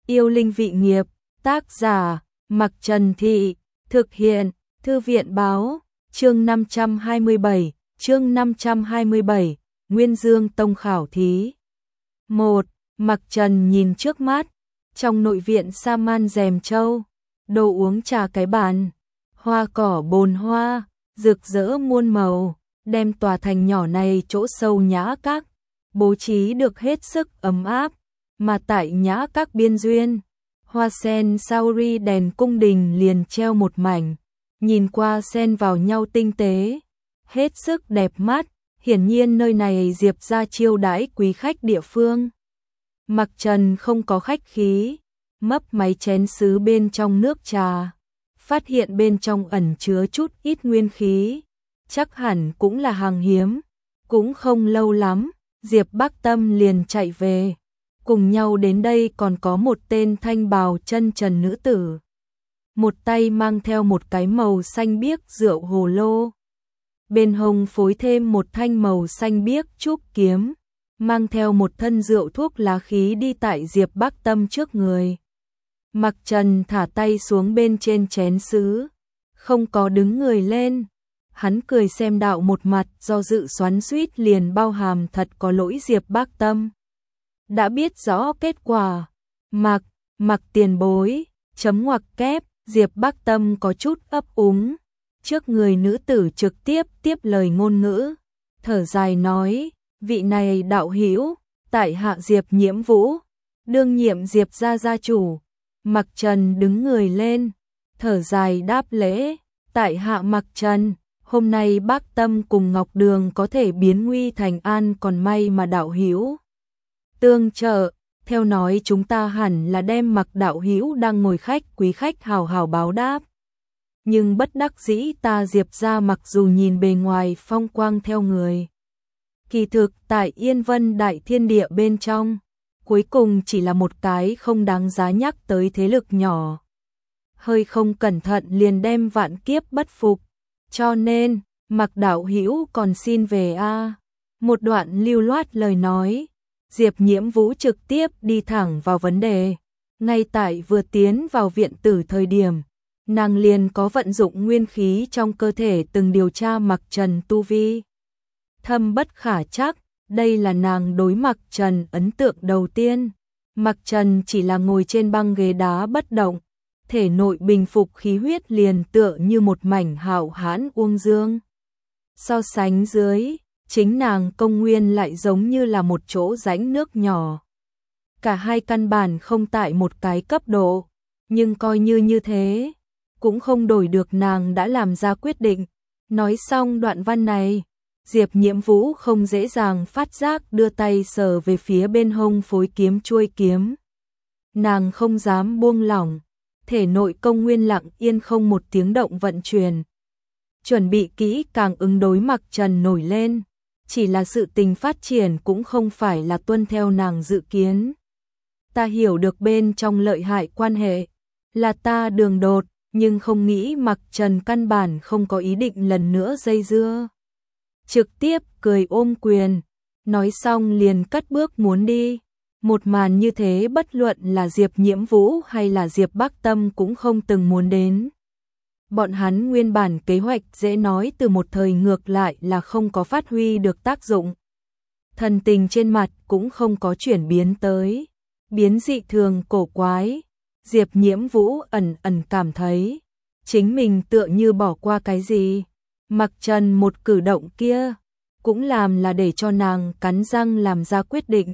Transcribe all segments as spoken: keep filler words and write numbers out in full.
Yêu linh vị nghiệp, tác giả, Mặc Trần Thị, thực hiện, Thư viện báo, chương năm trăm hai mươi bảy, chương năm trăm hai mươi bảy, Nguyên Dương Tông khảo thí. một. Mặc Trần nhìn trước mắt, trong nội viện sa man rèm châu, đồ uống trà cái bàn, hoa cỏ bồn hoa, rực rỡ muôn màu, đem tòa thành nhỏ này chỗ sâu nhã các, bố trí được hết sức ấm áp, mà tại nhã các biên duyên, hoa sen sauri đèn cung đình liền treo một mảnh, nhìn qua xen vào nhau tinh tế, hết sức đẹp mắt, hiển nhiên nơi này Diệp gia chiêu đãi quý khách địa phương. Mặc Trần không có khách khí, mấp máy chén sứ bên trong nước trà, phát hiện bên trong ẩn chứa chút ít nguyên khí, chắc hẳn cũng là hàng hiếm, cũng không lâu lắm, Diệp Bắc Tâm liền chạy về, cùng nhau đến đây còn có một tên thanh bào chân trần nữ tử, một tay mang theo một cái màu xanh biếc rượu hồ lô, bên hông phối thêm một thanh màu xanh biếc trúc kiếm, mang theo một thân rượu thuốc lá khí đi tại Diệp Bắc Tâm trước người. Mặc Trần thả tay xuống bên trên chén sứ, không có đứng người lên, hắn cười xem đạo một mặt do dự xoắn xuýt liền bao hàm thật có lỗi Diệp Bắc Tâm. Đã biết rõ kết quả, mặc, mặc tiền bối, chấm ngoặc kép, Diệp Bắc Tâm có chút ấp úng, trước người nữ tử trực tiếp tiếp lời ngôn ngữ, thở dài nói, vị này đạo hữu, tại hạ Diệp Nhiễm Vũ, đương nhiệm Diệp gia gia chủ. Mặc Trần đứng người lên, thở dài đáp lễ, tại hạ Mặc Trần, hôm nay Bác Tâm cùng Ngọc Đường có thể biến nguy thành an còn may mà đạo hữu tương trợ, theo nói chúng ta hẳn là đem Mặc đạo hữu đang ngồi khách quý khách hào hào báo đáp. Nhưng bất đắc dĩ ta Diệp gia mặc dù nhìn bề ngoài phong quang theo người, kỳ thực tại Yên Vân Đại Thiên Địa bên trong, cuối cùng chỉ là một cái không đáng giá nhắc tới thế lực nhỏ. Hơi không cẩn thận liền đem vạn kiếp bất phục, cho nên, Mặc đạo hữu còn xin về a. Một đoạn lưu loát lời nói, Diệp Nhiễm Vũ trực tiếp đi thẳng vào vấn đề. Ngay tại vừa tiến vào viện tử thời điểm, nàng liền có vận dụng nguyên khí trong cơ thể từng điều tra Mặc Trần tu vi. Thâm bất khả chắc, đây là nàng đối Mặc Trần ấn tượng đầu tiên. Mặc Trần chỉ là ngồi trên băng ghế đá bất động, thể nội bình phục khí huyết liền tựa như một mảnh hạo hãn uông dương. So sánh dưới, chính nàng công nguyên lại giống như là một chỗ rãnh nước nhỏ. Cả hai căn bản không tại một cái cấp độ, nhưng coi như như thế, cũng không đổi được nàng đã làm ra quyết định. Nói xong đoạn văn này, Diệp Nhiễm Vũ không dễ dàng phát giác đưa tay sờ về phía bên hông phối kiếm chuôi kiếm. Nàng không dám buông lỏng, thể nội công nguyên lặng yên không một tiếng động vận chuyển. Chuẩn bị kỹ càng ứng đối Mặc Trần nổi lên, chỉ là sự tình phát triển cũng không phải là tuân theo nàng dự kiến. Ta hiểu được bên trong lợi hại quan hệ, là ta đường đột, nhưng không nghĩ Mặc Trần căn bản không có ý định lần nữa dây dưa. Trực tiếp cười ôm quyền, nói xong liền cất bước muốn đi. Một màn như thế bất luận là Diệp Nhiễm Vũ hay là Diệp Bắc Tâm cũng không từng muốn đến. Bọn hắn nguyên bản kế hoạch dễ nói từ một thời ngược lại là không có phát huy được tác dụng. Thần tình trên mặt cũng không có chuyển biến tới, biến dị thường cổ quái. Diệp Nhiễm Vũ ẩn ẩn cảm thấy, chính mình tựa như bỏ qua cái gì. Mặc Trần một cử động kia, cũng làm là để cho nàng cắn răng làm ra quyết định.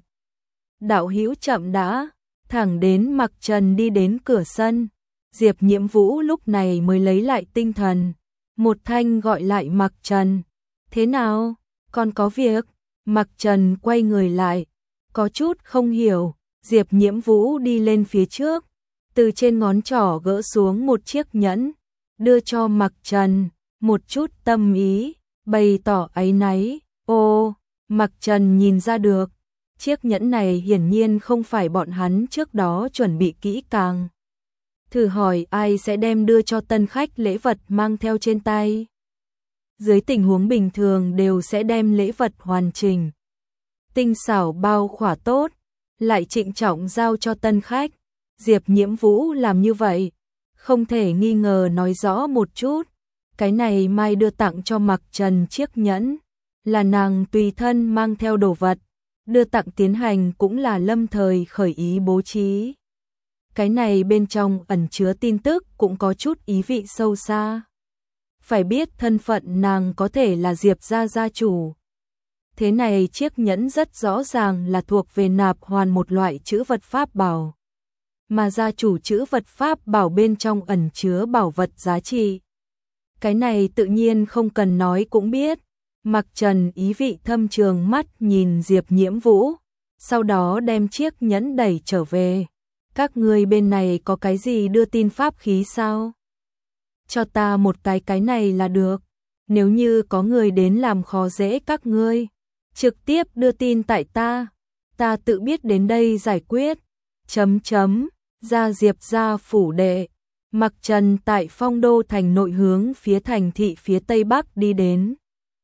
Đạo hữu chậm đã, thẳng đến Mặc Trần đi đến cửa sân. Diệp Nhiễm Vũ lúc này mới lấy lại tinh thần, một thanh gọi lại Mặc Trần. Thế nào, còn có việc? Mặc Trần quay người lại, có chút không hiểu. Diệp Nhiễm Vũ đi lên phía trước, từ trên ngón trỏ gỡ xuống một chiếc nhẫn, đưa cho Mặc Trần, một chút tâm ý, bày tỏ áy náy. Ô, Mặc Trần nhìn ra được, chiếc nhẫn này hiển nhiên không phải bọn hắn trước đó chuẩn bị kỹ càng. Thử hỏi ai sẽ đem đưa cho tân khách lễ vật mang theo trên tay. Dưới tình huống bình thường đều sẽ đem lễ vật hoàn chỉnh, tinh xảo bao khỏa tốt, lại trịnh trọng giao cho tân khách. Diệp Nhiễm Vũ làm như vậy, không thể nghi ngờ nói rõ một chút. Cái này Mai đưa tặng cho Mặc Trần chiếc nhẫn, là nàng tùy thân mang theo đồ vật, đưa tặng tiến hành cũng là lâm thời khởi ý bố trí. Cái này bên trong ẩn chứa tin tức cũng có chút ý vị sâu xa. Phải biết thân phận nàng có thể là Diệp gia gia chủ. Thế này chiếc nhẫn rất rõ ràng là thuộc về nạp hoàn một loại chữ vật pháp bảo. Mà gia chủ chữ vật pháp bảo bên trong ẩn chứa bảo vật giá trị. Cái này tự nhiên không cần nói cũng biết. Mặc Trần ý vị thâm trường mắt nhìn Diệp Nhiễm Vũ, sau đó đem chiếc nhẫn đẩy trở về. Các ngươi bên này có cái gì đưa tin pháp khí sao? Cho ta một cái cái này là được. Nếu như có người đến làm khó dễ các ngươi, trực tiếp đưa tin tại ta, ta tự biết đến đây giải quyết. Chấm chấm, ra Diệp gia phủ đệ. Mặc Trần tại Phong Đô thành nội hướng phía thành thị phía tây bắc đi đến.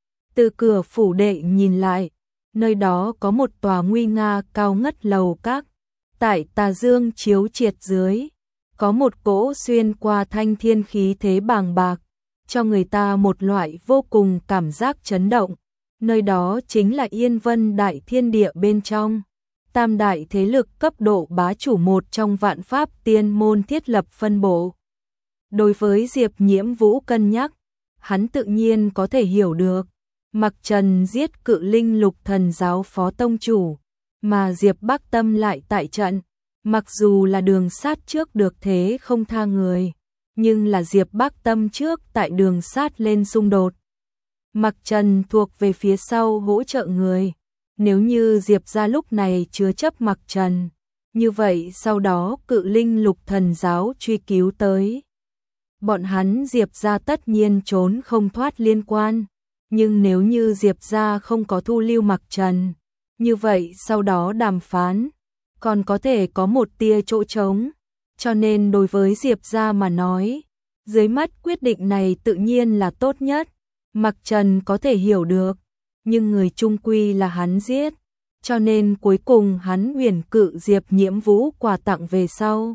Từ cửa phủ đệ nhìn lại, nơi đó có một tòa nguy nga cao ngất lầu các. Tại tà dương chiếu triệt dưới, có một cỗ xuyên qua thanh thiên khí thế bàng bạc, cho người ta một loại vô cùng cảm giác chấn động. Nơi đó chính là Yên Vân Đại Thiên Địa bên trong. Tam đại thế lực cấp độ bá chủ một trong vạn pháp tiên môn thiết lập phân bộ. Đối với Diệp Nhiễm Vũ cân nhắc, hắn tự nhiên có thể hiểu được. Mặc Trần giết cự linh lục thần giáo phó tông chủ, mà Diệp Bắc Tâm lại tại trận. Mặc dù là đường sát trước được thế không tha người, nhưng là Diệp Bắc Tâm trước tại đường sát lên xung đột. Mặc Trần thuộc về phía sau hỗ trợ người. Nếu như Diệp gia lúc này chứa chấp Mặc Trần, như vậy sau đó cự linh lục thần giáo truy cứu tới, bọn hắn Diệp gia tất nhiên trốn không thoát liên quan. Nhưng nếu như Diệp gia không có thu lưu Mặc Trần, như vậy sau đó đàm phán còn có thể có một tia chỗ trống. Cho nên đối với Diệp gia mà nói, dưới mắt quyết định này tự nhiên là tốt nhất. Mặc Trần có thể hiểu được, nhưng người chung quy là hắn giết, cho nên cuối cùng hắn huyền cự Diệp Nhiễm Vũ quà tặng về sau.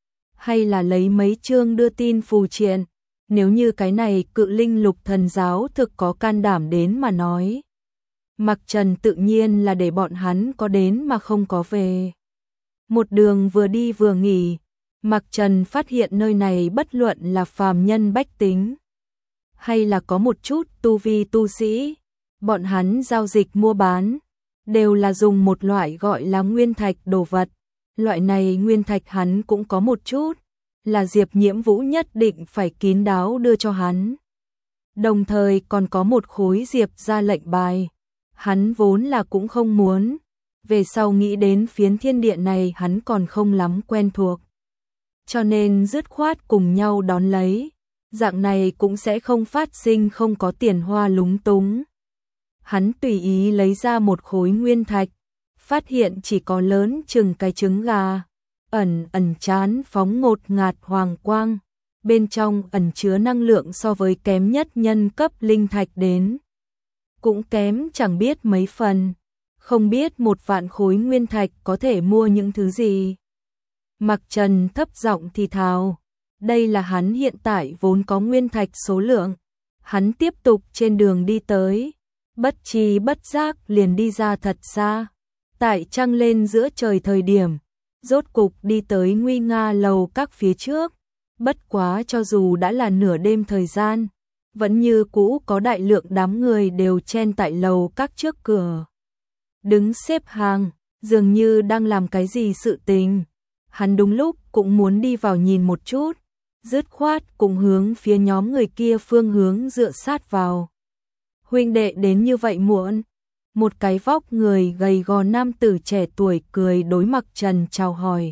Hay là lấy mấy chương đưa tin phù triện, nếu như cái này cự linh lục thần giáo thực có can đảm đến mà nói. Mặc Trần tự nhiên là để bọn hắn có đến mà không có về. Một đường vừa đi vừa nghỉ, Mặc Trần phát hiện nơi này bất luận là phàm nhân bách tính, hay là có một chút tu vi tu sĩ, bọn hắn giao dịch mua bán, đều là dùng một loại gọi là nguyên thạch đồ vật. Loại này nguyên thạch hắn cũng có một chút, là Diệp Nhiễm Vũ nhất định phải kín đáo đưa cho hắn. Đồng thời còn có một khối Diệp ra lệnh bài, hắn vốn là cũng không muốn. Về sau nghĩ đến phiến thiên địa này hắn còn không lắm quen thuộc, cho nên dứt khoát cùng nhau đón lấy. Dạng này cũng sẽ không phát sinh không có tiền hoa lúng túng. Hắn tùy ý lấy ra một khối nguyên thạch, phát hiện chỉ có lớn chừng cái trứng gà, ẩn ẩn chán phóng ngột ngạt hoàng quang, bên trong ẩn chứa năng lượng so với kém nhất nhân cấp linh thạch đến, cũng kém chẳng biết mấy phần. Không biết một vạn khối nguyên thạch có thể mua những thứ gì. Mặc Trần thấp giọng thì thào, đây là hắn hiện tại vốn có nguyên thạch số lượng. Hắn tiếp tục trên đường đi tới, bất tri bất giác liền đi ra thật xa. Tại trăng lên giữa trời thời điểm, rốt cục đi tới nguy nga lầu các phía trước. Bất quá cho dù đã là nửa đêm thời gian, vẫn như cũ có đại lượng đám người đều chen tại lầu các trước cửa, đứng xếp hàng, dường như đang làm cái gì sự tình. Hắn đúng lúc cũng muốn đi vào nhìn một chút, dứt khoát cùng hướng phía nhóm người kia phương hướng dựa sát vào. Huynh đệ đến như vậy muộn. Một cái vóc người gầy gò nam tử trẻ tuổi cười đối Mặc Trần chào hỏi.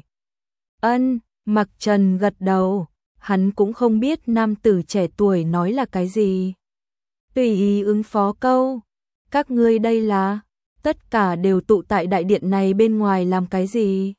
Ân, Mặc Trần gật đầu, hắn cũng không biết nam tử trẻ tuổi nói là cái gì. Tùy ý ứng phó câu, các ngươi đây là, tất cả đều tụ tại đại điện này bên ngoài làm cái gì?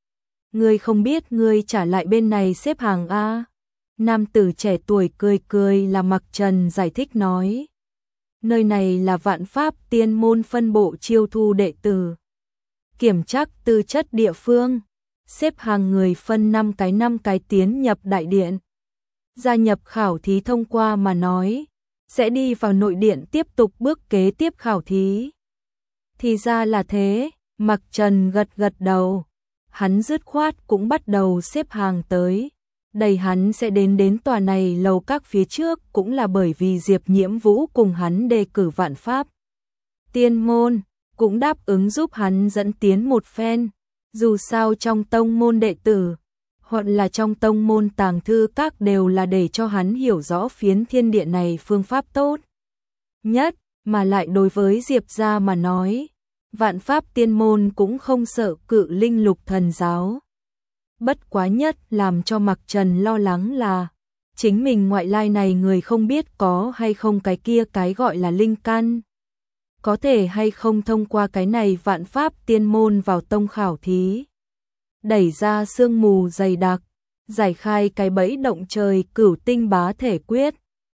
Ngươi không biết ngươi trả lại bên này xếp hàng a? Nam tử trẻ tuổi cười cười là Mặc Trần giải thích nói. Nơi này là vạn pháp tiên môn phân bộ chiêu thu đệ tử, kiểm trắc tư chất địa phương. xếp hàng người phân năm cái năm cái tiến nhập đại điện. Gia nhập khảo thí thông qua mà nói, sẽ đi vào nội điện tiếp tục bước kế tiếp khảo thí. Thì ra là thế, Mặc Trần gật gật đầu, hắn dứt khoát cũng bắt đầu xếp hàng tới. Đây hắn sẽ đến đến tòa này lầu các phía trước cũng là bởi vì Diệp Nhiễm Vũ cùng hắn đề cử vạn pháp. Tiên môn cũng đáp ứng giúp hắn dẫn tiến một phen, dù sao trong tông môn đệ tử, hoặc là trong tông môn tàng thư các đều là để cho hắn hiểu rõ phiến thiên địa này phương pháp tốt nhất, mà lại đối với Diệp gia mà nói, vạn pháp tiên môn cũng không sợ cự linh lục thần giáo. Bất quá nhất làm cho Mặc Trần lo lắng là chính mình ngoại lai này người không biết có hay không cái kia cái gọi là linh căn. Có thể hay không thông qua cái này vạn pháp tiên môn vào tông khảo thí. Đẩy ra sương mù dày đặc, giải khai cái bẫy động trời cửu tinh bá thể quyết.